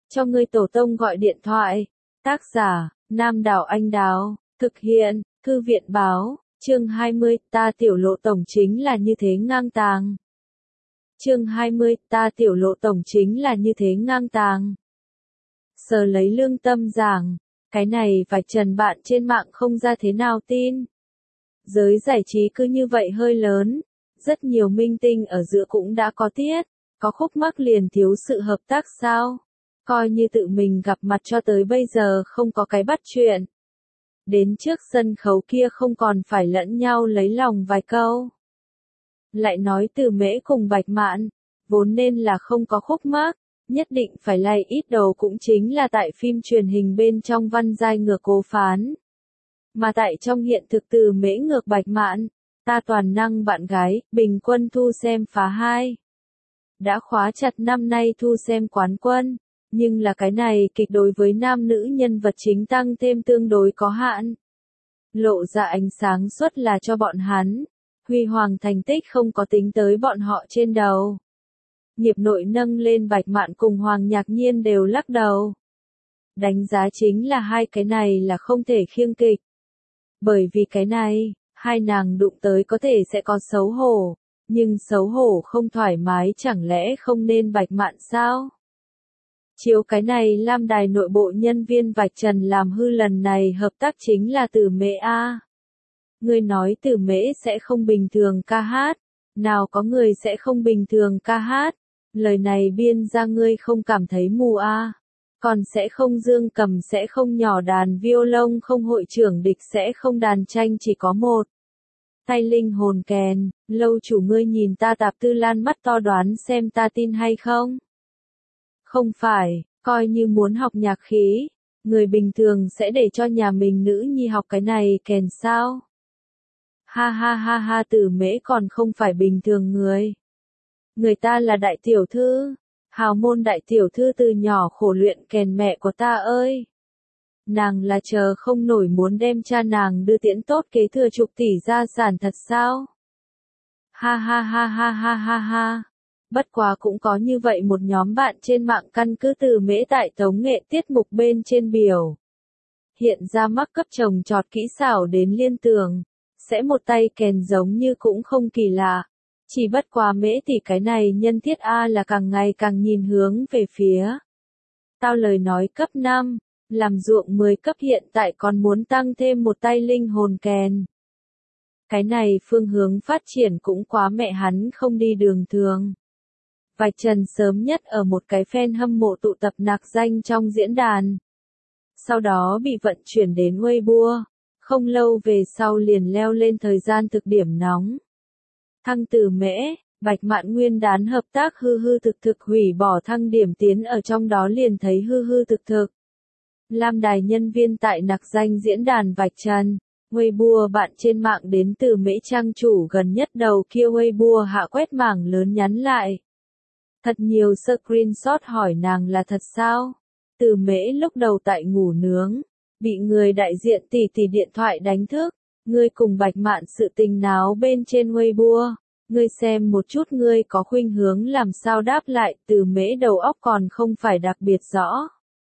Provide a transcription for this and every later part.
cho ngươi tổ tông gọi điện thoại. Tác giả, Nam Đảo Anh Đào, thực hiện, Thư viện Báo, chương 20, ta tiểu lộ tổng chính là như thế ngang tàng. Chương 20, ta tiểu lộ tổng chính là như thế ngang tàng. Sờ lấy lương tâm giảng, cái này vạch trần bạn trên mạng không ra thế nào tin. Giới giải trí cứ như vậy hơi lớn, rất nhiều minh tinh ở giữa cũng đã có tiết, có khúc mắc liền thiếu sự hợp tác sao? Coi như tự mình gặp mặt cho tới bây giờ không có cái bắt chuyện. Đến trước sân khấu kia không còn phải lẫn nhau lấy lòng vài câu. Lại nói Từ Mễ cùng Bạch Mạn, vốn nên là không có khúc mắc, nhất định phải lay ít đầu cũng chính là tại phim truyền hình bên trong Văn Giai ngược Cố Phán. Mà tại trong hiện thực Từ Mễ ngược Bạch Mạn, ta toàn năng bạn gái, bình quân thu xem phá 2. Đã khóa chặt năm nay thu xem quán quân, nhưng là cái này kịch đối với nam nữ nhân vật chính tăng thêm tương đối có hạn. Lộ ra ánh sáng suốt là cho bọn hắn, huy hoàng thành tích không có tính tới bọn họ trên đầu. Nghiệp nội nâng lên Bạch Mạn cùng Hoàng Nhạc Nhiên đều lắc đầu. Đánh giá chính là hai cái này là không thể khiêng kịch. Bởi vì cái này, hai nàng đụng tới có thể sẽ có xấu hổ, nhưng xấu hổ không thoải mái chẳng lẽ không nên Bạch Mạn sao? Chiếu cái này Lam Đài nội bộ nhân viên vạch trần làm hư lần này hợp tác chính là Từ Mễ a. Ngươi nói Từ Mễ sẽ không bình thường ca hát, nào có người sẽ không bình thường ca hát, lời này biên ra ngươi không cảm thấy mù a. Còn sẽ không dương cầm, sẽ không nhỏ đàn violon, không hội trưởng địch, sẽ không đàn tranh, chỉ có một tay linh hồn kèn. Lâu chủ ngươi nhìn ta Tạp Tư Lan mắt to đoán xem ta tin hay không? Không phải, coi như muốn học nhạc khí, người bình thường sẽ để cho nhà mình nữ nhi học cái này kèn sao? Ha ha ha ha, Từ Mễ còn không phải bình thường người. Người ta là đại tiểu thư, hào môn đại tiểu thư từ nhỏ khổ luyện kèn mẹ của ta ơi. Nàng là chờ không nổi muốn đem cha nàng đưa tiễn tốt kế thừa chục tỷ gia sản thật sao? Ha ha ha ha ha ha ha. Bất quá cũng có như vậy một nhóm bạn trên mạng căn cứ Từ Mễ tại tống nghệ tiết mục bên trên biểu. Hiện ra mắc cấp trồng trọt kỹ xảo đến liên tưởng, sẽ một tay kèn giống như cũng không kỳ lạ. Chỉ bất quá Mễ thì cái này nhân thiết A là càng ngày càng nhìn hướng về phía. Tao lời nói cấp 5, làm ruộng 10 cấp hiện tại còn muốn tăng thêm một tay linh hồn kèn. Cái này phương hướng phát triển cũng quá mẹ hắn không đi đường thường. Vạch trần sớm nhất ở một cái fan hâm mộ tụ tập nạc danh trong diễn đàn. Sau đó bị vận chuyển đến Weibo, không lâu về sau liền leo lên thời gian thực điểm nóng. Thăng Từ Mễ, Bạch Mạn nguyên đán hợp tác hư hư thực thực hủy bỏ thăng điểm tiến ở trong đó liền thấy hư hư thực thực. Lam Đài nhân viên tại nạc danh diễn đàn vạch trần. Weibo bạn trên mạng đến Từ Mễ trang chủ gần nhất đầu kia Weibo hạ quét mảng lớn nhắn lại. Thật nhiều screenshot hỏi nàng là thật sao? Từ Mễ lúc đầu tại ngủ nướng, bị người đại diện tỷ tỷ điện thoại đánh thức. Ngươi cùng Bạch Mạn sự tình náo bên trên Weibo. Ngươi xem một chút ngươi có khuynh hướng làm sao đáp lại. Từ Mễ đầu óc còn không phải đặc biệt rõ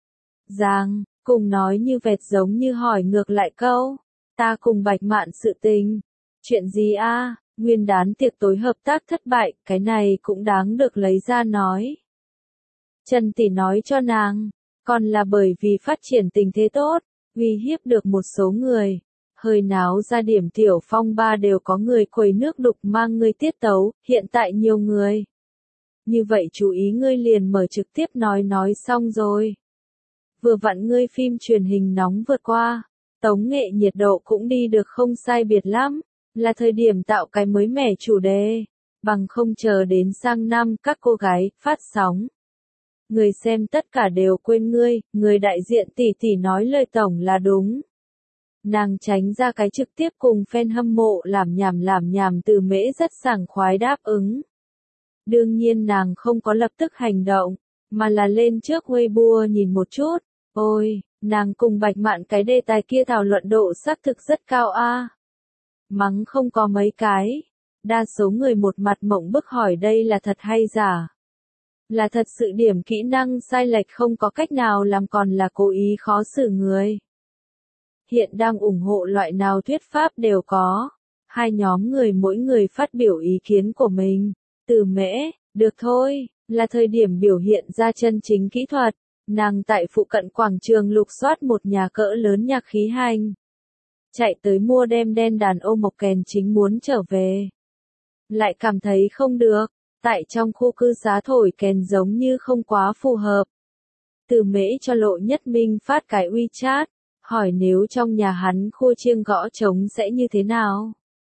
ràng, cùng nói như vẹt giống như hỏi ngược lại câu. Ta cùng Bạch Mạn sự tình. Chuyện gì a? Nguyên đán tiệc tối hợp tác thất bại, cái này cũng đáng được lấy ra nói. Trần tỷ nói cho nàng, còn là bởi vì phát triển tình thế tốt, uy hiếp được một số người. Hơi náo ra điểm tiểu phong ba đều có người quầy nước đục mang ngươi tiết tấu, hiện tại nhiều người. Như vậy chú ý ngươi liền mở trực tiếp nói xong rồi. Vừa vặn ngươi phim truyền hình nóng vượt qua, tống nghệ nhiệt độ cũng đi được không sai biệt lắm, là thời điểm tạo cái mới mẻ chủ đề, bằng không chờ đến sang năm các cô gái phát sóng. Người xem tất cả đều quên ngươi, người đại diện tỷ tỷ nói lời tổng là đúng. Nàng tránh ra cái trực tiếp cùng fan hâm mộ làm nhảm Từ Mễ rất sảng khoái đáp ứng. Đương nhiên nàng không có lập tức hành động, mà là lên trước Weibo nhìn một chút. Ôi, nàng cùng Bạch Mạn cái đề tài kia thảo luận độ xác thực rất cao a. Mắng không có mấy cái. Đa số người một mặt mộng bức hỏi đây là thật hay giả. Là thật sự điểm kỹ năng sai lệch không có cách nào làm còn là cố ý khó xử người. Hiện đang ủng hộ loại nào thuyết pháp đều có. Hai nhóm người mỗi người phát biểu ý kiến của mình. Từ Mễ, được thôi, là thời điểm biểu hiện ra chân chính kỹ thuật. Nàng tại phụ cận quảng trường lục soát một nhà cỡ lớn nhạc khí hành. Chạy tới mua đem đen đàn ô mộc kèn chính muốn trở về. Lại cảm thấy không được, tại trong khu cư xá thổi kèn giống như không quá phù hợp. Từ Mễ cho Lộ Nhất Minh phát cái WeChat, hỏi nếu trong nhà hắn khua chiêng gõ trống sẽ như thế nào.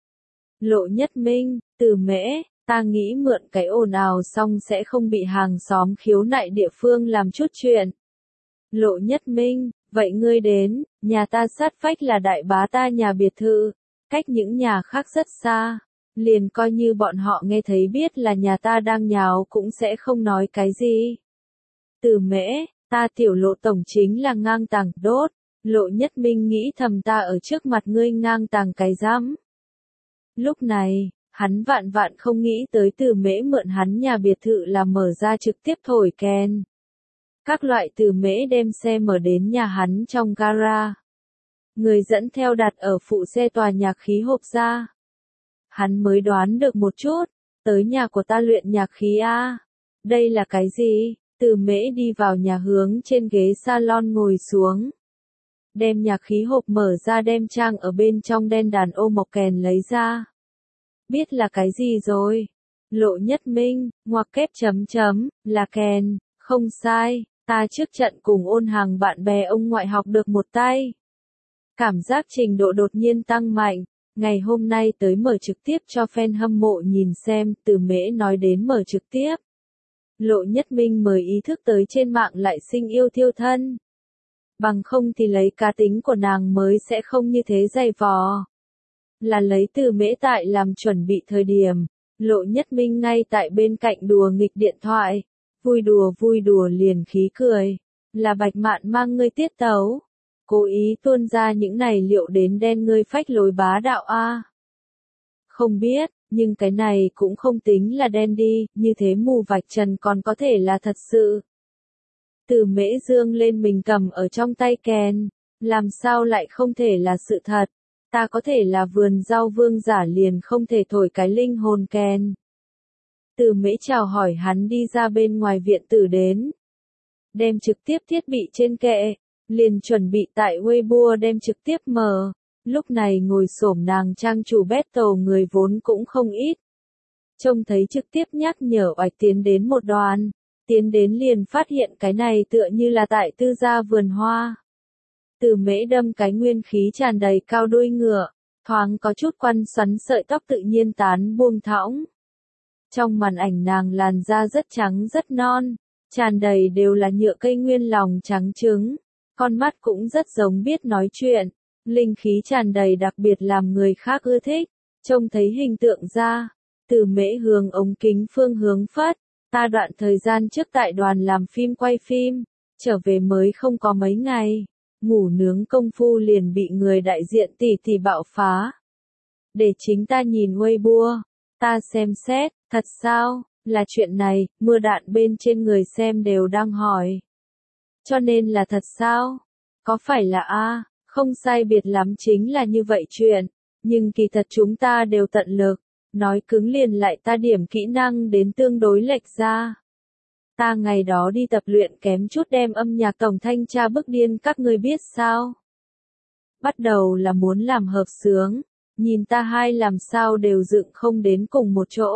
Lộ Nhất Minh, Từ Mễ, ta nghĩ mượn cái ồn ào xong sẽ không bị hàng xóm khiếu nại địa phương làm chút chuyện. Lộ Nhất Minh, vậy ngươi đến, nhà ta sát vách là đại bá ta nhà biệt thự, cách những nhà khác rất xa, liền coi như bọn họ nghe thấy biết là nhà ta đang nháo cũng sẽ không nói cái gì. Từ Mễ, ta tiểu Lộ tổng chính là ngang tàng đốt, Lộ Nhất Minh nghĩ thầm ta ở trước mặt ngươi ngang tàng cái rắm. Lúc này, hắn vạn vạn không nghĩ tới Từ Mễ mượn hắn nhà biệt thự là mở ra trực tiếp thổi kèn. Các loại Từ Mễ đem xe mở đến nhà hắn trong gara. Người dẫn theo đặt ở phụ xe tòa nhạc khí hộp ra. Hắn mới đoán được một chút, tới nhà của ta luyện nhạc khí a. Đây là cái gì? Từ Mễ đi vào nhà hướng trên ghế salon ngồi xuống. Đem nhạc khí hộp mở ra đem trang ở bên trong đen đàn ô mộc kèn lấy ra. Biết là cái gì rồi? Lộ Nhất Minh, ngoặc kép chấm chấm, là kèn, không sai, ta trước trận cùng ôn hàng bạn bè ông ngoại học được một tay. Cảm giác trình độ đột nhiên tăng mạnh, ngày hôm nay tới mở trực tiếp cho fan hâm mộ nhìn xem, Từ Mễ nói đến mở trực tiếp. Lộ Nhất Minh mới ý thức tới trên mạng lại sinh yêu thiêu thân. Bằng không thì lấy cá tính của nàng mới sẽ không như thế dày vò. Là lấy Từ Mễ tại làm chuẩn bị thời điểm, Lộ Nhất Minh ngay tại bên cạnh đùa nghịch điện thoại, vui đùa liền khí cười, là Bạch Mạn mang ngươi tiết tấu, cố ý tuôn ra những này liệu đến đen ngươi phách lối bá đạo a. Không biết, nhưng cái này cũng không tính là đen đi, như thế mù vạch trần còn có thể là thật sự. Từ Mễ dương lên mình cầm ở trong tay kèn, làm sao lại không thể là sự thật. Ta có thể là vườn rau vương giả liền không thể thổi cái linh hồn kèn. Từ Mễ chào hỏi hắn đi ra bên ngoài viện tử đến. Đem trực tiếp thiết bị trên kệ, liền chuẩn bị tại Weibo đem trực tiếp mở. Lúc này ngồi xổm nàng trang chủ battle người vốn cũng không ít. Trông thấy trực tiếp nhắc nhở oạch tiến đến một đoàn. Tiến đến liền phát hiện cái này tựa như là tại tư gia vườn hoa. Từ Mễ đâm cái nguyên khí tràn đầy cao đuôi ngựa, thoáng có chút quăn xoắn sợi tóc tự nhiên tán buông thõng. Trong màn ảnh nàng làn da rất trắng rất non, tràn đầy đều là nhựa cây nguyên lòng trắng trứng, con mắt cũng rất giống biết nói chuyện, linh khí tràn đầy đặc biệt làm người khác ưa thích, trông thấy hình tượng ra. Từ Mễ hướng ống kính phương hướng phất, ta đoạn thời gian trước tại đoàn làm phim quay phim, trở về mới không có mấy ngày. Ngủ nướng công phu liền bị người đại diện tỷ bạo phá. Để chính ta nhìn Weibo, ta xem xét, thật sao, là chuyện này, mưa đạn bên trên người xem đều đang hỏi. Cho nên là thật sao? Có phải là không sai biệt lắm chính là như vậy chuyện, nhưng kỳ thật chúng ta đều tận lực, nói cứng liền lại ta điểm kỹ năng đến tương đối lệch ra. Ta ngày đó đi tập luyện kém chút đem âm nhạc tổng thanh tra bức điên các ngươi biết sao? Bắt đầu là muốn làm hợp xướng, nhìn ta hai làm sao đều dựng không đến cùng một chỗ.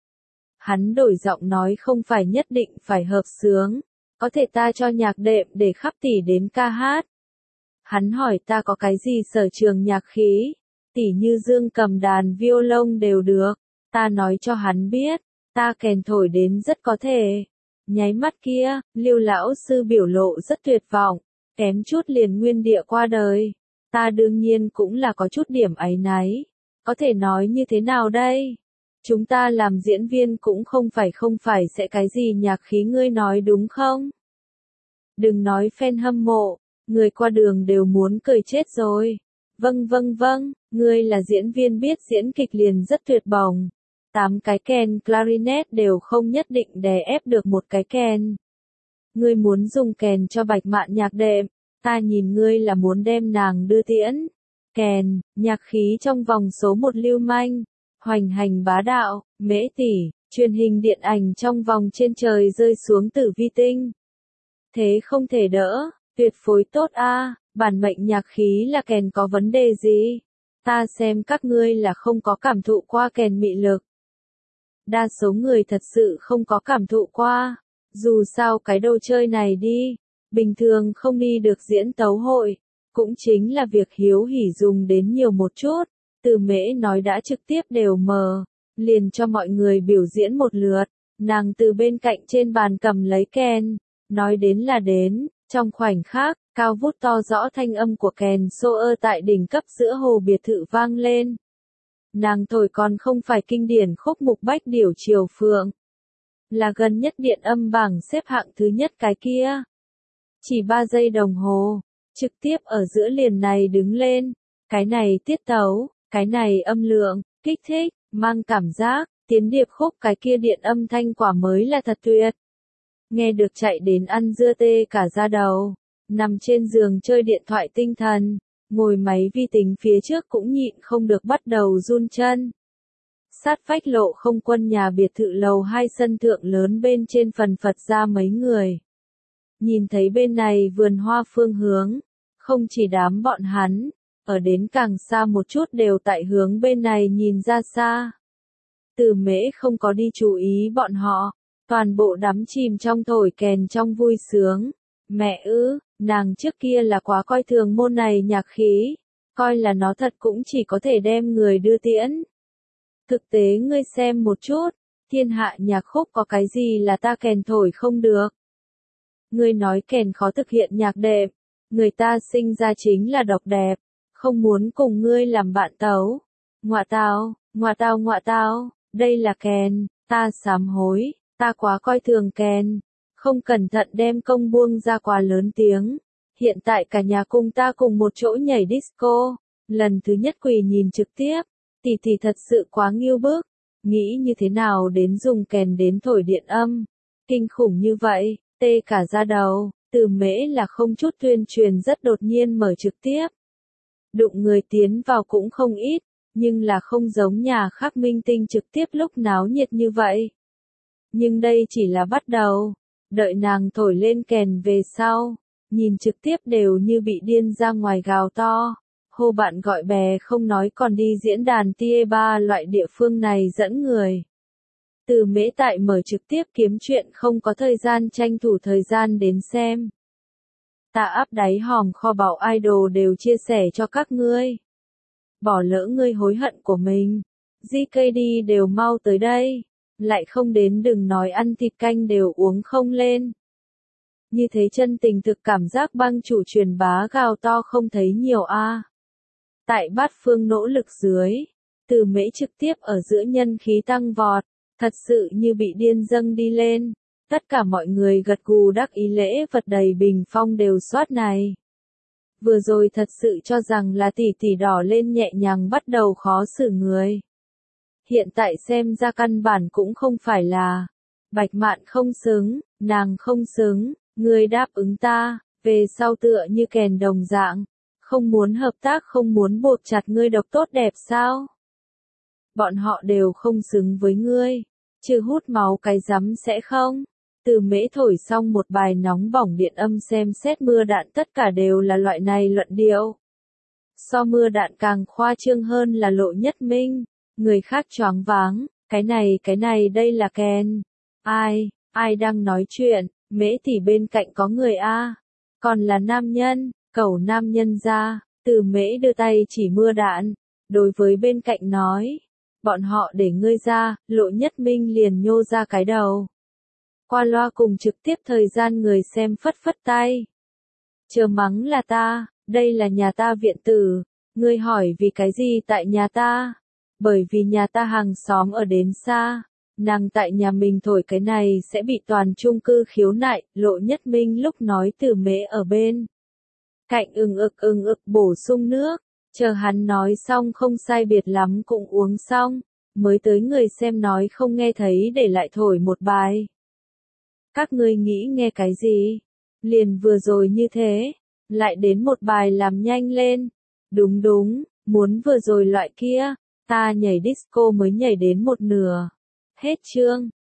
Hắn đổi giọng nói không phải nhất định phải hợp xướng, có thể ta cho nhạc đệm để khắp tỷ đến ca hát. Hắn hỏi ta có cái gì sở trường nhạc khí, tỉ như dương cầm đàn violon đều được, ta nói cho hắn biết, ta kèn thổi đến rất có thể. Nháy mắt kia, Lưu lão sư biểu lộ rất tuyệt vọng, kém chút liền nguyên địa qua đời. Ta đương nhiên cũng là có chút điểm áy náy. Có thể nói như thế nào đây? Chúng ta làm diễn viên cũng không phải sẽ cái gì nhạc khí ngươi nói đúng không? Đừng nói fan hâm mộ, người qua đường đều muốn cười chết rồi. Vâng, ngươi là diễn viên biết diễn kịch liền rất tuyệt vọng. 8 cái kèn clarinet đều không nhất định đè ép được một cái kèn. Ngươi muốn dùng kèn cho Bạch Mạn nhạc đệm, ta nhìn ngươi là muốn đem nàng đưa tiễn. Kèn, nhạc khí trong vòng số 1 lưu manh, hoành hành bá đạo, Mễ tỷ, truyền hình điện ảnh trong vòng trên trời rơi xuống tử vi tinh. Thế không thể đỡ, tuyệt phối tốt a, bản mệnh nhạc khí là kèn có vấn đề gì? Ta xem các ngươi là không có cảm thụ qua kèn mị lực. Đa số người thật sự không có cảm thụ qua. Dù sao cái đồ chơi này đi, bình thường không đi được diễn tấu hội, cũng chính là việc hiếu hỉ dùng đến nhiều một chút. Từ Mễ nói đã trực tiếp đều mờ, liền cho mọi người biểu diễn một lượt, nàng từ bên cạnh trên bàn cầm lấy kèn, nói đến là đến, trong khoảnh khắc, cao vút to rõ thanh âm của kèn xô ơ tại đỉnh cấp giữa hồ biệt thự vang lên. Nàng thổi còn không phải kinh điển khúc mục Bách Điểu Triều Phượng, là gần nhất điện âm bảng xếp hạng thứ nhất cái kia. Chỉ 3 giây đồng hồ, trực tiếp ở giữa liền này đứng lên, cái này tiết tấu, cái này âm lượng, kích thích, mang cảm giác, tiến điệp khúc cái kia điện âm thanh quả mới là thật tuyệt. Nghe được chạy đến ăn dưa tê cả da đầu, nằm trên giường chơi điện thoại tinh thần, ngồi máy vi tính phía trước cũng nhịn không được bắt đầu run chân. Sát vách Lộ Không Quân nhà biệt thự lầu 2 sân thượng lớn bên trên phần phật ra mấy người. Nhìn thấy bên này vườn hoa phương hướng, không chỉ đám bọn hắn, ở đến càng xa một chút đều tại hướng bên này nhìn ra xa. Từ Mễ không có đi chú ý bọn họ, toàn bộ đắm chìm trong thổi kèn trong vui sướng. Mẹ ư, nàng trước kia là quá coi thường môn này nhạc khí, coi là nó thật cũng chỉ có thể đem người đưa tiễn. Thực tế ngươi xem một chút, thiên hạ nhạc khúc có cái gì là ta kèn thổi không được. Ngươi nói kèn khó thực hiện nhạc đệm, người ta sinh ra chính là độc đẹp, không muốn cùng ngươi làm bạn tấu. Ngọa tao, đây là kèn, ta sám hối, ta quá coi thường kèn, không cẩn thận đem công buông ra quá lớn tiếng. Hiện tại cả nhà cùng ta cùng một chỗ nhảy disco, lần thứ nhất quỳ nhìn trực tiếp, tỷ thật sự quá nghiêu bức, nghĩ như thế nào đến dùng kèn đến thổi điện âm, kinh khủng như vậy, tê cả da đầu. Từ Mễ là không chút tuyên truyền rất đột nhiên mở trực tiếp. Đụng người tiến vào cũng không ít, nhưng là không giống nhà khác minh tinh trực tiếp lúc náo nhiệt như vậy. Nhưng đây chỉ là bắt đầu, đợi nàng thổi lên kèn về sau, nhìn trực tiếp đều như bị điên ra ngoài gào to. Hô bạn gọi bè không nói còn đi diễn đàn tie ba loại địa phương này dẫn người. Từ Mễ tại mở trực tiếp kiếm chuyện không có thời gian tranh thủ thời gian đến xem. Ta áp đáy hòm kho báu idol đều chia sẻ cho các ngươi. Bỏ lỡ ngươi hối hận của mình. GKD đều mau tới đây. Lại không đến đừng nói ăn thịt canh đều uống không lên. Như thế chân tình thực cảm giác băng chủ truyền bá gào to không thấy nhiều a. Tại bát phương nỗ lực dưới, Từ Mễ trực tiếp ở giữa nhân khí tăng vọt, thật sự như bị điên dâng đi lên. Tất cả mọi người gật gù đắc ý lễ vật đầy bình phong đều soát này. Vừa rồi thật sự cho rằng là tỷ đỏ lên nhẹ nhàng bắt đầu khó xử người. Hiện tại xem ra căn bản cũng không phải là. Bạch Mạn không xứng, nàng không xứng, ngươi đáp ứng ta, về sau tựa như kèn đồng dạng. Không muốn hợp tác không muốn buộc chặt ngươi độc tốt đẹp sao? Bọn họ đều không xứng với ngươi. Chứ hút máu cái rắm sẽ không? Từ Mễ thổi xong một bài nóng bỏng điện âm xem xét mưa đạn tất cả đều là loại này luận điệu. So mưa đạn càng khoa trương hơn là Lộ Nhất Minh. Người khác choáng váng, cái này đây là kèn. Ai đang nói chuyện, Mễ tỷ bên cạnh có người a, còn là nam nhân, cẩu nam nhân ra. Từ Mễ đưa tay chỉ mưa đạn, đối với bên cạnh nói, bọn họ để ngươi ra, Lộ Nhất Minh liền nhô ra cái đầu. Qua loa cùng trực tiếp thời gian người xem phất phất tay. Chờ mắng là ta, đây là nhà ta viện tử, ngươi hỏi vì cái gì tại nhà ta? Bởi vì nhà ta hàng xóm ở đến xa, nàng tại nhà mình thổi cái này sẽ bị toàn chung cư khiếu nại, Lộ Nhất Minh lúc nói. Từ Mễ ở bên cạnh ừng ực bổ sung nước, chờ hắn nói xong không sai biệt lắm cũng uống xong, mới tới người xem nói không nghe thấy để lại thổi một bài. Các ngươi nghĩ nghe cái gì? Liền vừa rồi như thế, lại đến một bài làm nhanh lên. Đúng đúng, muốn vừa rồi loại kia, ta nhảy disco mới nhảy đến một nửa. Hết chương.